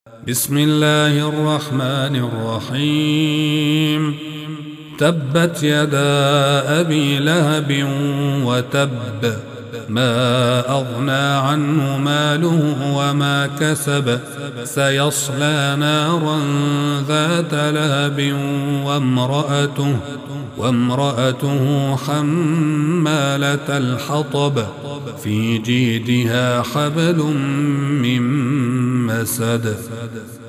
بسم الله الرحمن الرحيم. تبت يدا أبي لهب وتب، ما أغنى عنه ماله وما كسب، سيصلى نارا ذات لهب وامرأته حمالة الحطب، في جيدها حبل من مسد.